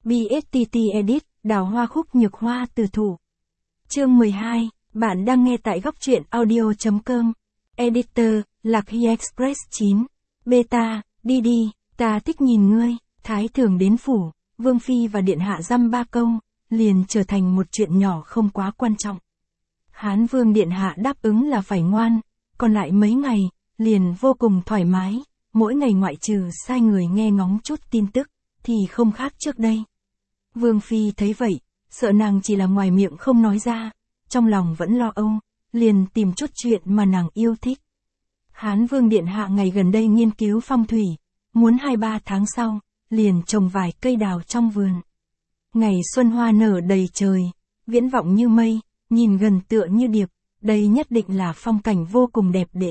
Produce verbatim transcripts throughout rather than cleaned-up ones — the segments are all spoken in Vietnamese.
bê ét tê tê Edit, đào hoa khúc nhược hoa từ thủ. Chương mười hai, bạn đang nghe tại góc truyện audio chấm com. Editor, Lạc Hy Express chín. Beta, đi đi, ta thích nhìn ngươi, thái thưởng đến phủ, Vương Phi và Điện Hạ dăm ba câu, liền trở thành một chuyện nhỏ không quá quan trọng. Hán Vương Điện Hạ đáp ứng là phải ngoan, còn lại mấy ngày, liền vô cùng thoải mái, mỗi ngày ngoại trừ sai người nghe ngóng chút tin tức, thì không khác trước đây. Vương Phi thấy vậy, sợ nàng chỉ là ngoài miệng không nói ra, trong lòng vẫn lo âu, liền tìm chút chuyện mà nàng yêu thích. Hán Vương Điện Hạ ngày gần đây nghiên cứu phong thủy, muốn hai ba tháng sau, liền trồng vài cây đào trong vườn. Ngày xuân hoa nở đầy trời, viễn vọng như mây, nhìn gần tựa như điệp, đây nhất định là phong cảnh vô cùng đẹp đẽ.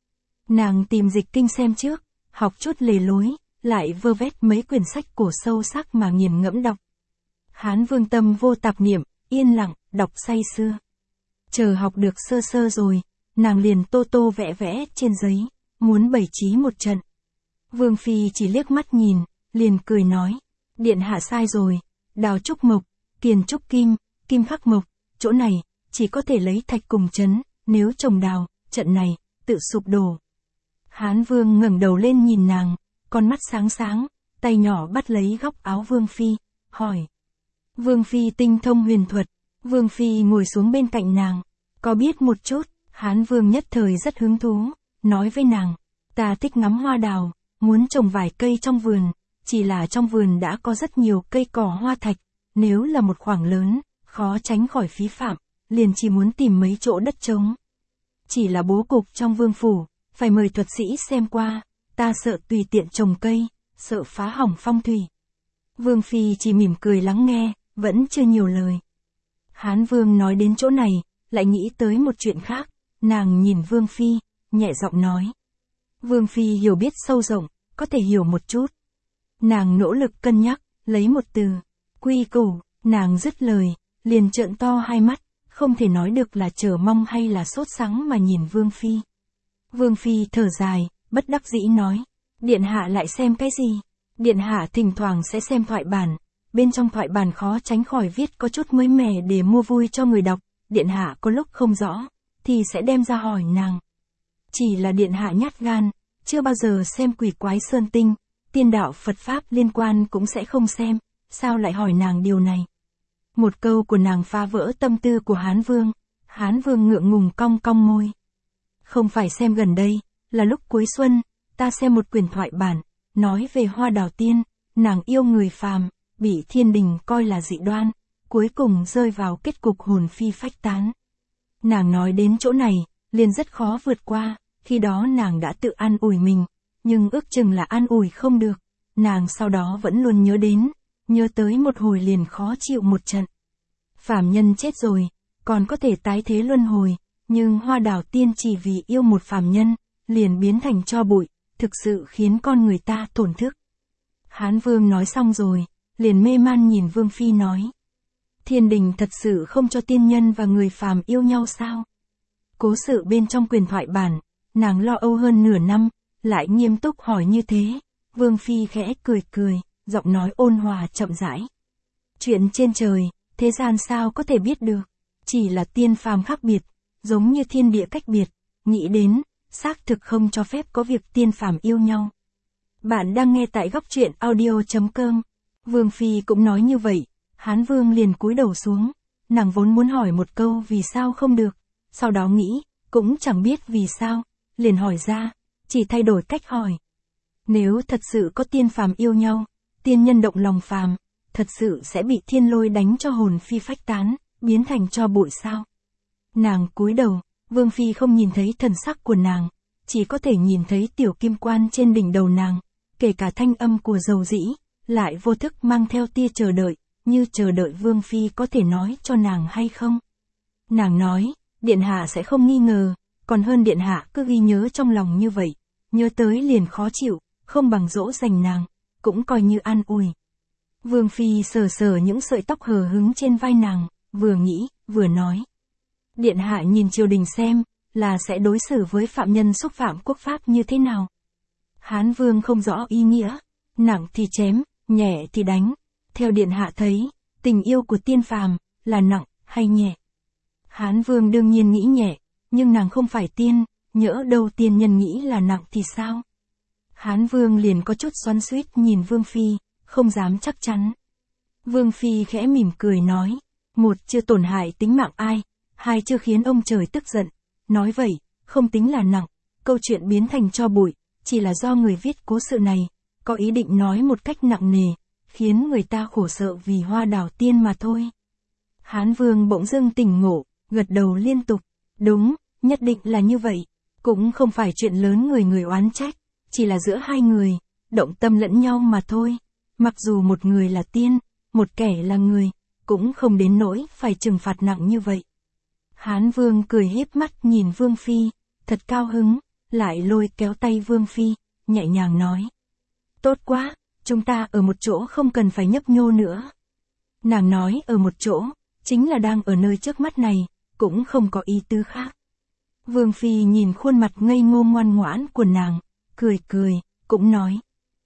Nàng tìm dịch kinh xem trước, học chút lề lối, lại vơ vét mấy quyển sách cổ sâu sắc mà nghiền ngẫm đọc. Hán Vương tâm vô tạp niệm, yên lặng, đọc say sưa. Chờ học được sơ sơ rồi, nàng liền tô tô vẽ vẽ trên giấy, muốn bày trí một trận. Vương Phi chỉ liếc mắt nhìn, liền cười nói, Điện Hạ sai rồi, đào trúc mộc, kiền trúc kim, kim khắc mộc, chỗ này, chỉ có thể lấy thạch cùng chấn, nếu trồng đào, trận này, tự sụp đổ. Hán Vương ngẩng đầu lên nhìn nàng, con mắt sáng sáng, tay nhỏ bắt lấy góc áo Vương Phi, hỏi. Vương Phi tinh thông huyền thuật, Vương Phi ngồi xuống bên cạnh nàng, có biết một chút, Hán Vương nhất thời rất hứng thú, nói với nàng, ta thích ngắm hoa đào, muốn trồng vài cây trong vườn, chỉ là trong vườn đã có rất nhiều cây cỏ hoa thạch, nếu là một khoảng lớn, khó tránh khỏi phí phạm, liền chỉ muốn tìm mấy chỗ đất trống. Chỉ là bố cục trong vương phủ, phải mời thuật sĩ xem qua, ta sợ tùy tiện trồng cây, sợ phá hỏng phong thủy. Vương Phi chỉ mỉm cười lắng nghe, vẫn chưa nhiều lời. Hán Vương nói đến chỗ này, lại nghĩ tới một chuyện khác, nàng nhìn Vương Phi, nhẹ giọng nói. Vương Phi hiểu biết sâu rộng, có thể hiểu một chút. Nàng nỗ lực cân nhắc, lấy một từ, quy củ, nàng dứt lời, liền trợn to hai mắt, không thể nói được là chờ mong hay là sốt sắng mà nhìn Vương Phi. Vương Phi thở dài, bất đắc dĩ nói, Điện Hạ lại xem cái gì? Điện Hạ thỉnh thoảng sẽ xem thoại bản, bên trong thoại bản khó tránh khỏi viết có chút mới mẻ để mua vui cho người đọc, Điện Hạ có lúc không rõ, thì sẽ đem ra hỏi nàng. Chỉ là Điện Hạ nhát gan, chưa bao giờ xem quỷ quái sơn tinh, tiên đạo Phật Pháp liên quan cũng sẽ không xem, sao lại hỏi nàng điều này? Một câu của nàng phá vỡ tâm tư của Hán Vương, Hán Vương ngượng ngùng cong cong môi. Không phải xem gần đây, là lúc cuối xuân, ta xem một quyển thoại bản, nói về hoa đào tiên, nàng yêu người phàm, bị thiên đình coi là dị đoan, cuối cùng rơi vào kết cục hồn phi phách tán. Nàng nói đến chỗ này, liền rất khó vượt qua, khi đó nàng đã tự an ủi mình, nhưng ước chừng là an ủi không được, nàng sau đó vẫn luôn nhớ đến, nhớ tới một hồi liền khó chịu một trận. Phàm nhân chết rồi, còn có thể tái thế luân hồi, nhưng hoa đào tiên chỉ vì yêu một phàm nhân, liền biến thành tro bụi, thực sự khiến con người ta tổn thức. Hán Vương nói xong rồi, liền mê man nhìn Vương Phi nói. Thiên đình thật sự không cho tiên nhân và người phàm yêu nhau sao? Cố sự bên trong quyền thoại bản, nàng lo âu hơn nửa năm, lại nghiêm túc hỏi như thế. Vương Phi khẽ cười cười, giọng nói ôn hòa chậm rãi. Chuyện trên trời, thế gian sao có thể biết được? Chỉ là tiên phàm khác biệt, giống như thiên địa cách biệt, nghĩ đến, xác thực không cho phép có việc tiên phàm yêu nhau. Bạn đang nghe tại góc truyện audio chấm com. Vương Phi cũng nói như vậy, Hán Vương liền cúi đầu xuống, nàng vốn muốn hỏi một câu vì sao không được, sau đó nghĩ, cũng chẳng biết vì sao, liền hỏi ra, chỉ thay đổi cách hỏi. Nếu thật sự có tiên phàm yêu nhau, tiên nhân động lòng phàm, thật sự sẽ bị thiên lôi đánh cho hồn phi phách tán, biến thành tro bụi sao? Nàng cúi đầu, Vương Phi không nhìn thấy thần sắc của nàng, chỉ có thể nhìn thấy tiểu kim quan trên đỉnh đầu nàng, kể cả thanh âm của dầu dĩ, lại vô thức mang theo tia chờ đợi, như chờ đợi Vương Phi có thể nói cho nàng hay không. Nàng nói, Điện Hạ sẽ không nghi ngờ, còn hơn Điện Hạ cứ ghi nhớ trong lòng như vậy, nhớ tới liền khó chịu, không bằng dỗ dành nàng, cũng coi như an ủi. Vương Phi sờ sờ những sợi tóc hờ hứng trên vai nàng, vừa nghĩ, vừa nói. Điện Hạ nhìn triều đình xem, là sẽ đối xử với phạm nhân xúc phạm quốc pháp như thế nào. Hán Vương không rõ ý nghĩa, nặng thì chém, nhẹ thì đánh. theo điện hạ thấy, tình yêu của tiên phàm, là nặng, hay nhẹ? Hán Vương đương nhiên nghĩ nhẹ, nhưng nàng không phải tiên, nhỡ đâu tiên nhân nghĩ là nặng thì sao? Hán Vương liền có chút xoắn xuýt nhìn Vương Phi, không dám chắc chắn. Vương Phi khẽ mỉm cười nói, một chưa tổn hại tính mạng ai, hai chưa khiến ông trời tức giận, nói vậy, không tính là nặng, câu chuyện biến thành tro bụi, chỉ là do người viết cố sự này, có ý định nói một cách nặng nề, khiến người ta khổ sợ vì hoa đào tiên mà thôi. Hán Vương bỗng dưng tỉnh ngộ, gật đầu liên tục, đúng, nhất định là như vậy, cũng không phải chuyện lớn người người oán trách, chỉ là giữa hai người, động tâm lẫn nhau mà thôi, mặc dù một người là tiên, một kẻ là người, cũng không đến nỗi phải trừng phạt nặng như vậy. Hán Vương cười híp mắt nhìn Vương Phi, thật cao hứng, lại lôi kéo tay Vương Phi, nhẹ nhàng nói. Tốt quá, chúng ta ở một chỗ không cần phải nhấp nhô nữa. Nàng nói ở một chỗ, chính là đang ở nơi trước mắt này, cũng không có ý tứ khác. Vương Phi nhìn khuôn mặt ngây ngô ngoan ngoãn của nàng, cười cười, cũng nói.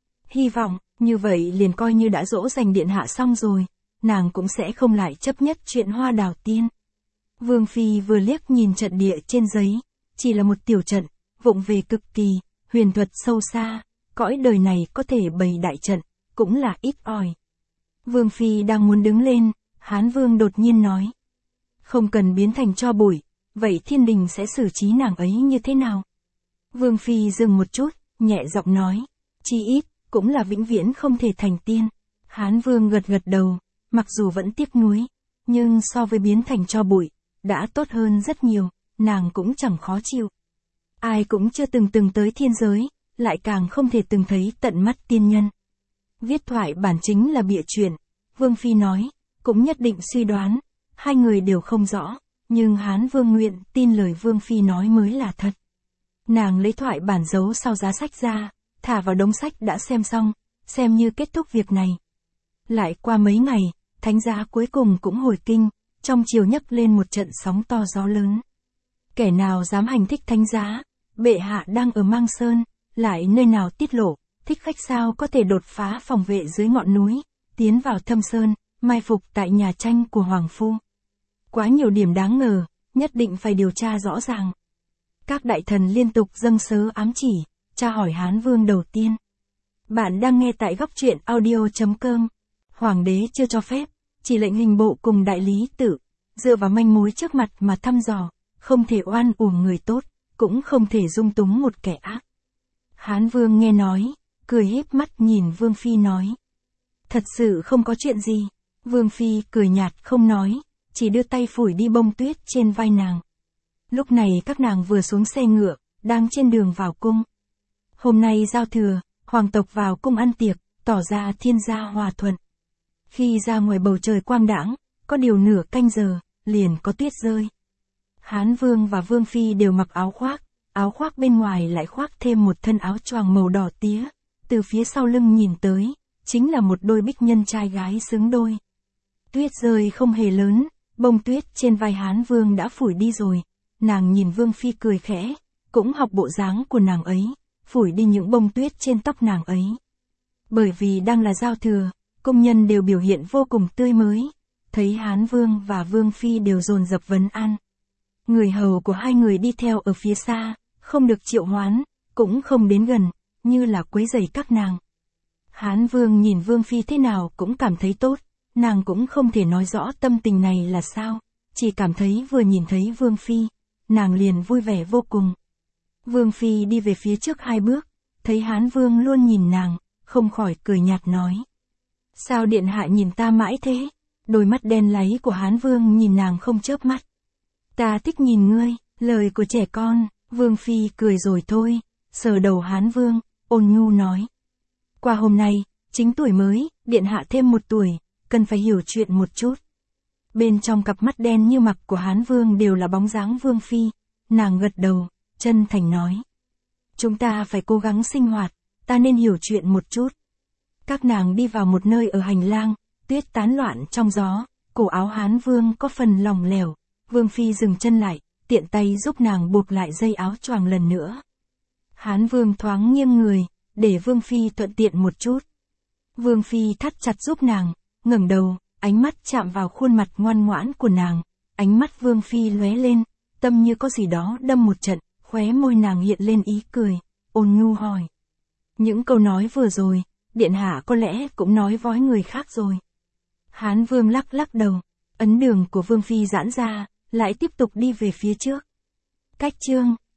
Hy vọng, như vậy liền coi như đã dỗ dành điện hạ xong rồi, nàng cũng sẽ không lại chấp nhất chuyện hoa đào tiên. Vương Phi vừa liếc nhìn trận địa trên giấy, chỉ là một tiểu trận, vụng về cực kỳ, huyền thuật sâu xa, cõi đời này có thể bày đại trận, cũng là ít ỏi. Vương Phi đang muốn đứng lên, Hán Vương đột nhiên nói. Không cần biến thành tro bụi, vậy thiên đình sẽ xử trí nàng ấy như thế nào? Vương Phi dừng một chút, nhẹ giọng nói, chi ít, cũng là vĩnh viễn không thể thành tiên. Hán Vương gật gật đầu, mặc dù vẫn tiếc nuối, nhưng so với biến thành tro bụi, đã tốt hơn rất nhiều, nàng cũng chẳng khó chịu. Ai cũng chưa từng từng tới thiên giới, lại càng không thể từng thấy tận mắt tiên nhân. Viết thoại bản chính là bịa chuyện, Vương Phi nói, cũng nhất định suy đoán, hai người đều không rõ, nhưng Hán Vương nguyện tin lời Vương Phi nói mới là thật. Nàng lấy thoại bản giấu sau giá sách ra, thả vào đống sách đã xem xong, xem như kết thúc việc này. Lại qua mấy ngày, thánh giá cuối cùng cũng hồi kinh, trong triều nhấc lên một trận sóng to gió lớn. Kẻ nào dám hành thích thánh giá, bệ hạ đang ở Mang Sơn, lại nơi nào tiết lộ, thích khách sao có thể đột phá phòng vệ dưới ngọn núi, tiến vào thâm sơn, mai phục tại nhà tranh của Hoàng Phu. Quá nhiều điểm đáng ngờ, nhất định phải điều tra rõ ràng. Các đại thần liên tục dâng sớ ám chỉ, tra hỏi Hán Vương đầu tiên. Bạn đang nghe tại góc truyện audio chấm com. Hoàng đế chưa cho phép, chỉ lệnh hình bộ cùng đại lý tự, dựa vào manh mối trước mặt mà thăm dò, không thể oan uổng người tốt, cũng không thể dung túng một kẻ ác. Hán Vương nghe nói, cười híp mắt nhìn Vương Phi nói. Thật sự không có chuyện gì. Vương Phi cười nhạt không nói, chỉ đưa tay phủi đi bông tuyết trên vai nàng. Lúc này các nàng vừa xuống xe ngựa, đang trên đường vào cung. Hôm nay giao thừa, hoàng tộc vào cung ăn tiệc, tỏ ra thiên gia hòa thuận. Khi ra ngoài bầu trời quang đãng, có điều nửa canh giờ, liền có tuyết rơi. Hán Vương và Vương Phi đều mặc áo khoác, áo khoác bên ngoài lại khoác thêm một thân áo choàng màu đỏ tía, từ phía sau lưng nhìn tới, chính là một đôi bích nhân trai gái xứng đôi. Tuyết rơi không hề lớn, bông tuyết trên vai Hán Vương đã phủi đi rồi, nàng nhìn Vương Phi cười khẽ, cũng học bộ dáng của nàng ấy, phủi đi những bông tuyết trên tóc nàng ấy. Bởi vì đang là giao thừa, công nhân đều biểu hiện vô cùng tươi mới, thấy Hán Vương và Vương Phi đều dồn dập vấn an. Người hầu của hai người đi theo ở phía xa, không được triệu hoán, cũng không đến gần, như là quấy rầy các nàng. Hán Vương nhìn Vương Phi thế nào cũng cảm thấy tốt, nàng cũng không thể nói rõ tâm tình này là sao, chỉ cảm thấy vừa nhìn thấy Vương Phi, nàng liền vui vẻ vô cùng. Vương Phi đi về phía trước hai bước, thấy Hán Vương luôn nhìn nàng, không khỏi cười nhạt nói. Sao điện hạ nhìn ta mãi thế? Đôi mắt đen láy của Hán Vương nhìn nàng không chớp mắt. Ta thích nhìn ngươi, lời của trẻ con. Vương Phi cười rồi thôi, sờ đầu Hán Vương, ôn nhu nói. Qua hôm nay, chính tuổi mới, điện hạ thêm một tuổi, cần phải hiểu chuyện một chút. Bên trong cặp mắt đen như mặc của Hán Vương đều là bóng dáng Vương Phi, nàng gật đầu, chân thành nói. Chúng ta phải cố gắng sinh hoạt, ta nên hiểu chuyện một chút. Các nàng đi vào một nơi ở hành lang, tuyết tán loạn trong gió, cổ áo Hán Vương có phần lỏng lẻo, Vương Phi dừng chân lại, tiện tay giúp nàng buộc lại dây áo choàng lần nữa. Hán Vương thoáng nghiêng người, để Vương Phi thuận tiện một chút. Vương Phi thắt chặt giúp nàng, ngẩng đầu, ánh mắt chạm vào khuôn mặt ngoan ngoãn của nàng, ánh mắt Vương Phi lóe lên, tâm như có gì đó đâm một trận, khóe môi nàng hiện lên ý cười, ôn nhu hỏi. Những câu nói vừa rồi, điện hạ có lẽ cũng nói với người khác rồi. Hán Vương lắc lắc đầu, ấn đường của Vương Phi giãn ra, lại tiếp tục đi về phía trước. Cách chương